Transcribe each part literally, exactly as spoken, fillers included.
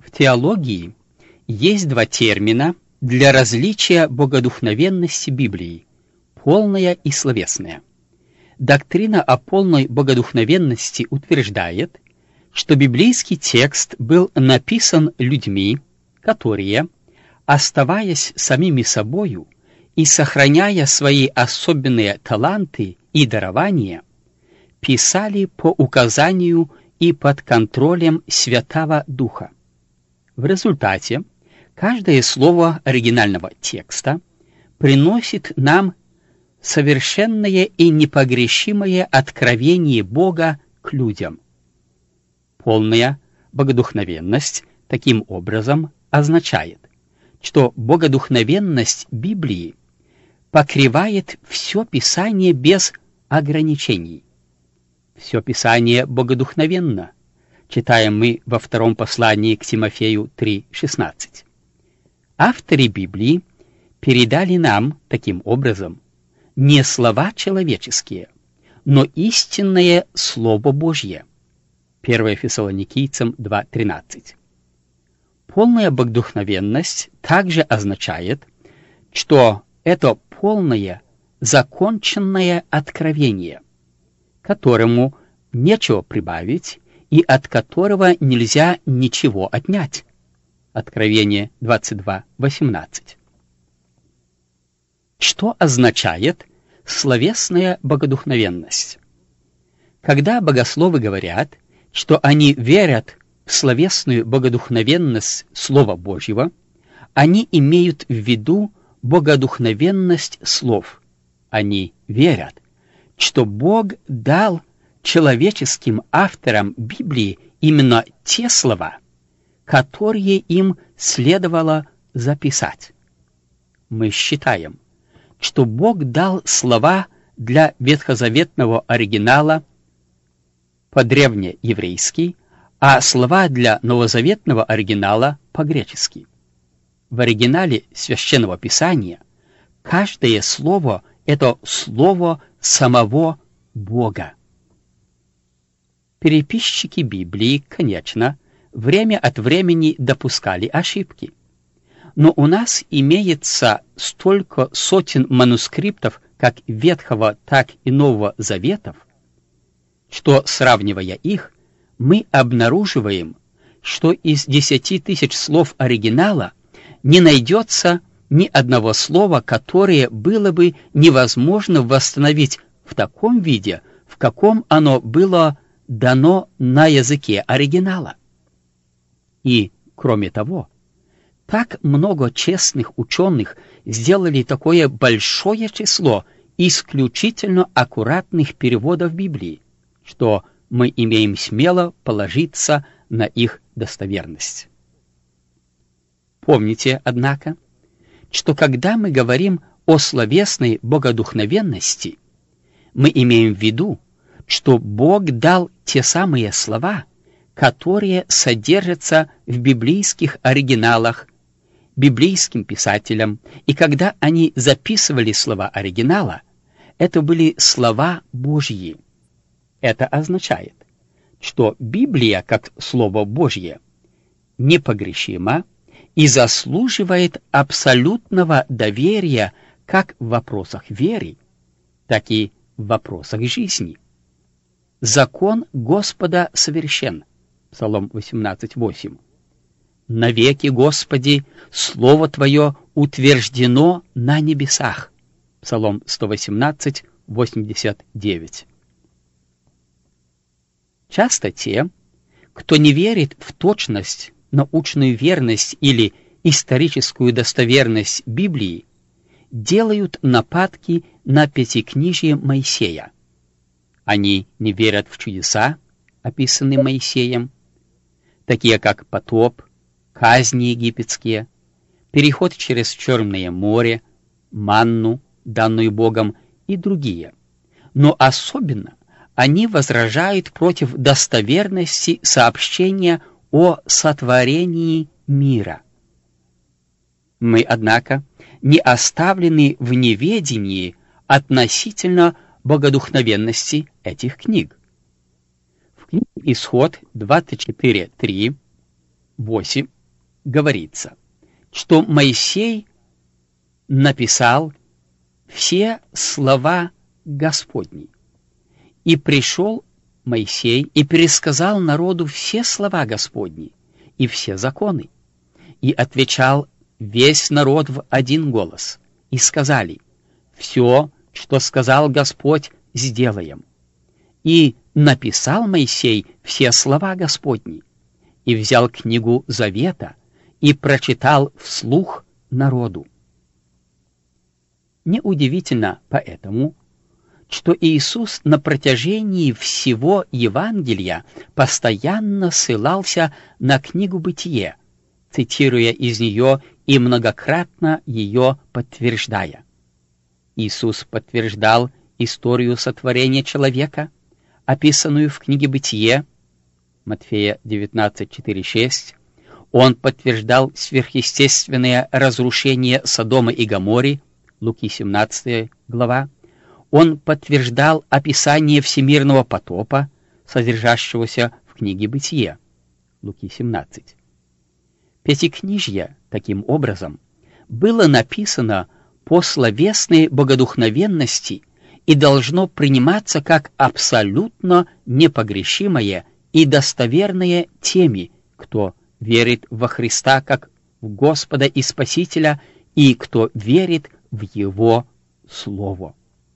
В теологии есть два термина для различия богодухновенности Библии – полная и словесная. Доктрина о полной богодухновенности утверждает, что библейский текст был написан людьми, которые, оставаясь самими собою и сохраняя свои особенные таланты и дарования, писали по указанию и под контролем Святаго Духа. В результате каждое слово оригинального текста приносит нам совершенное и непогрешимое откровение Бога к людям. Полная богодухновенность таким образом означает, что богодухновенность Библии покрывает все Писание без ограничений. Все Писание богодухновенно, читаем мы во втором послании к Тимофею три шестнадцать. Авторы Библии передали нам таким образом не слова человеческие, но истинное Слово Божье. первое Фессалоникийцам два тринадцать. Полная богодухновенность также означает, что это полное, законченное откровение, которому нечего прибавить и от которого нельзя ничего отнять. Откровение двадцать два восемнадцать. Что означает словесная богодухновенность? Когда богословы говорят, что они верят в словесную богодухновенность Слова Божьего, они имеют в виду богодухновенность слов. Они верят, что Бог дал человеческим авторам Библии именно те слова, которые им следовало записать. Мы считаем, что Бог дал слова для ветхозаветного оригинала по-древнееврейски, а слова для новозаветного оригинала по-гречески. В оригинале Священного Писания каждое слово — это слово самого Бога. Переписчики Библии, конечно, время от времени допускали ошибки. Но у нас имеется столько сотен манускриптов как Ветхого, так и Нового Заветов, что, сравнивая их, мы обнаруживаем, что из десяти тысяч слов оригинала не найдется ни одного слова, которое было бы невозможно восстановить в таком виде, в каком оно было дано на языке оригинала. И, кроме того, так много честных ученых сделали такое большое число исключительно аккуратных переводов Библии, что мы имеем смело положиться на их достоверность. Помните, однако, что когда мы говорим о словесной богодухновенности, мы имеем в виду, что Бог дал те самые слова, которые содержатся в библейских оригиналах, библейским писателям, и когда они записывали слова оригинала, это были слова Божьи. Это означает, что Библия, как Слово Божье, непогрешима и заслуживает абсолютного доверия как в вопросах веры, так и в вопросах жизни. Закон Господа совершен. Псалом восемнадцать восемь. «Навеки, Господи, Слово Твое утверждено на небесах». Псалом сто восемнадцать восемьдесят девять. Часто те, кто не верит в точность, научную верность или историческую достоверность Библии, делают нападки на пятикнижие Моисея. Они не верят в чудеса, описанные Моисеем, такие как потоп, казни египетские, переход через Черное море, манну, данную Богом, и другие. Но особенно они возражают против достоверности сообщения о сотворении мира. Мы, однако, не оставлены в неведении относительно богодухновенности этих книг. В книге Исход двадцать четыре три, восемь говорится, что Моисей написал все слова Господни. И пришел Моисей и пересказал народу все слова Господни и все законы. И отвечал весь народ в один голос. И сказали: «Все, что сказал Господь, сделаем». И написал Моисей все слова Господни, и взял книгу Завета, и прочитал вслух народу. Неудивительно поэтому, что Иисус на протяжении всего Евангелия постоянно ссылался на книгу Бытие, цитируя из нее и многократно ее подтверждая. Иисус подтверждал историю сотворения человека, описанную в книге Бытие, Матфея девятнадцать, четыре, шесть. Он подтверждал сверхъестественное разрушение Содома и Гоморры, Луки семнадцатая глава. Он подтверждал описание всемирного потопа, содержащегося в книге Бытие, Луки семнадцать. Пятикнижье, таким образом, было написано по словесной богодухновенности и должно приниматься как абсолютно непогрешимое и достоверное теми, кто верит во Христа как в Господа и Спасителя и кто верит в Его Слово.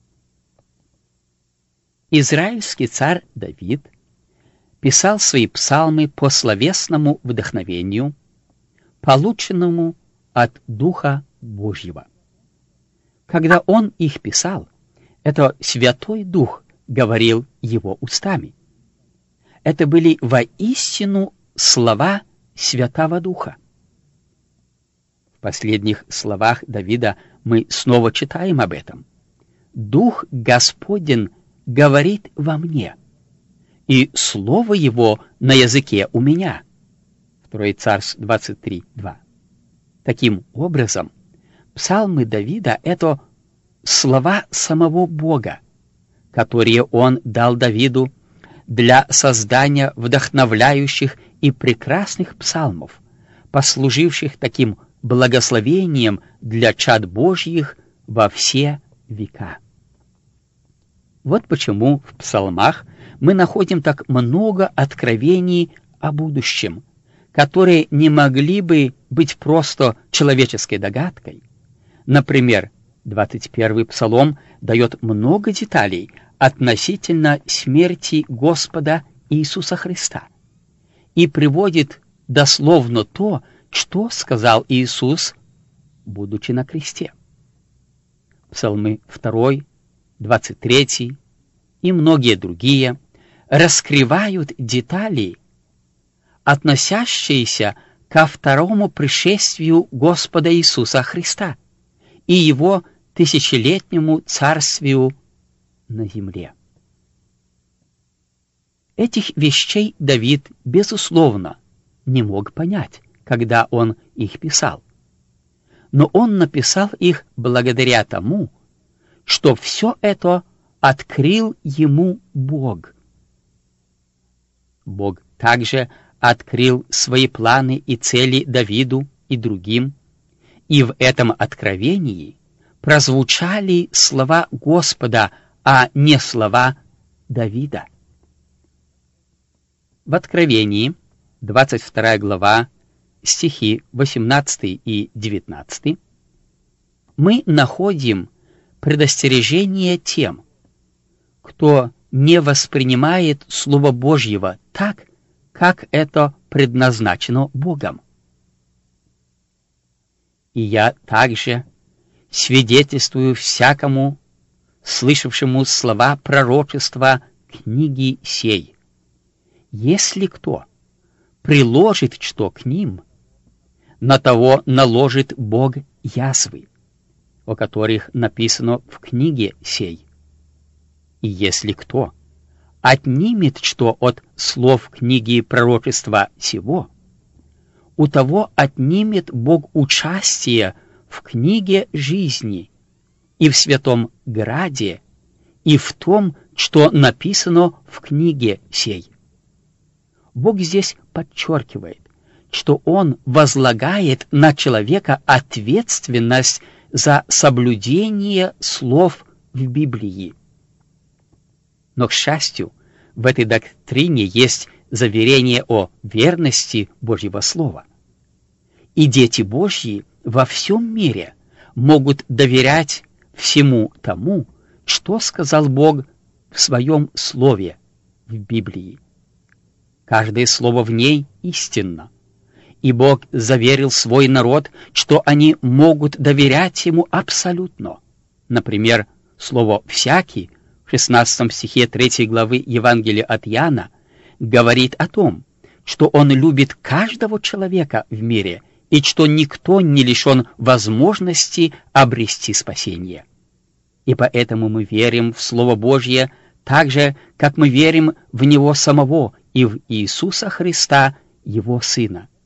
Израильский царь Давид писал свои псалмы по словесному вдохновению, полученному от Духа Божьего. Когда он их писал, это Святой Дух говорил его устами. Это были воистину слова Святого Духа. В последних словах Давида мы снова читаем об этом. «Дух Господень говорит во мне, и слово его на языке у меня». Второе Царств двадцать три, два. Таким образом, псалмы Давида — это слова самого Бога, которые он дал Давиду для создания вдохновляющих и прекрасных псалмов, послуживших таким благословением для чад Божьих во все века. Вот почему в псалмах мы находим так много откровений о будущем, которые не могли бы быть просто человеческой догадкой. Например, двадцать первый псалом дает много деталей относительно смерти Господа Иисуса Христа и приводит дословно то, что сказал Иисус, будучи на кресте. Псалмы два, двадцать три и многие другие раскрывают детали, относящиеся ко второму пришествию Господа Иисуса Христа и Его тысячелетнему царствию на земле. Этих вещей Давид, безусловно, не мог понять, когда он их писал. Но он написал их благодаря тому, что все это открыл ему Бог. Бог также открыл свои планы и цели Давиду и другим, и в этом откровении прозвучали слова Господа, а не слова Давида. В Откровении, двадцать вторая глава, стихи восемнадцатый и девятнадцатый, мы находим предостережение тем, кто не воспринимает Слово Божьего так, как это предназначено Богом. И я также свидетельствую всякому, слышавшему слова пророчества книги сей: если кто приложит что к ним, на того наложит Бог язвы, о которых написано в книге сей. И если кто отнимет что от слов книги пророчества сего, у того отнимет Бог участие в книге жизни и в святом граде, и в том, что написано в книге сей. Бог здесь подчеркивает, что Он возлагает на человека ответственность за соблюдение слов в Библии. Но, к счастью, в этой доктрине есть заверение о верности Божьего Слова. И дети Божьи во всем мире могут доверять всему тому, что сказал Бог в Своем Слове в Библии. Каждое слово в ней истинно, и Бог заверил свой народ, что они могут доверять Ему абсолютно. Например, слово «всякий» в шестнадцатом стихе третьей главы Евангелия от Иоанна говорит о том, что Он любит каждого человека в мире и что никто не лишен возможности обрести спасение. И поэтому мы верим в Слово Божье так же, как мы верим в Него самого и в Иисуса Христа, Его Сына.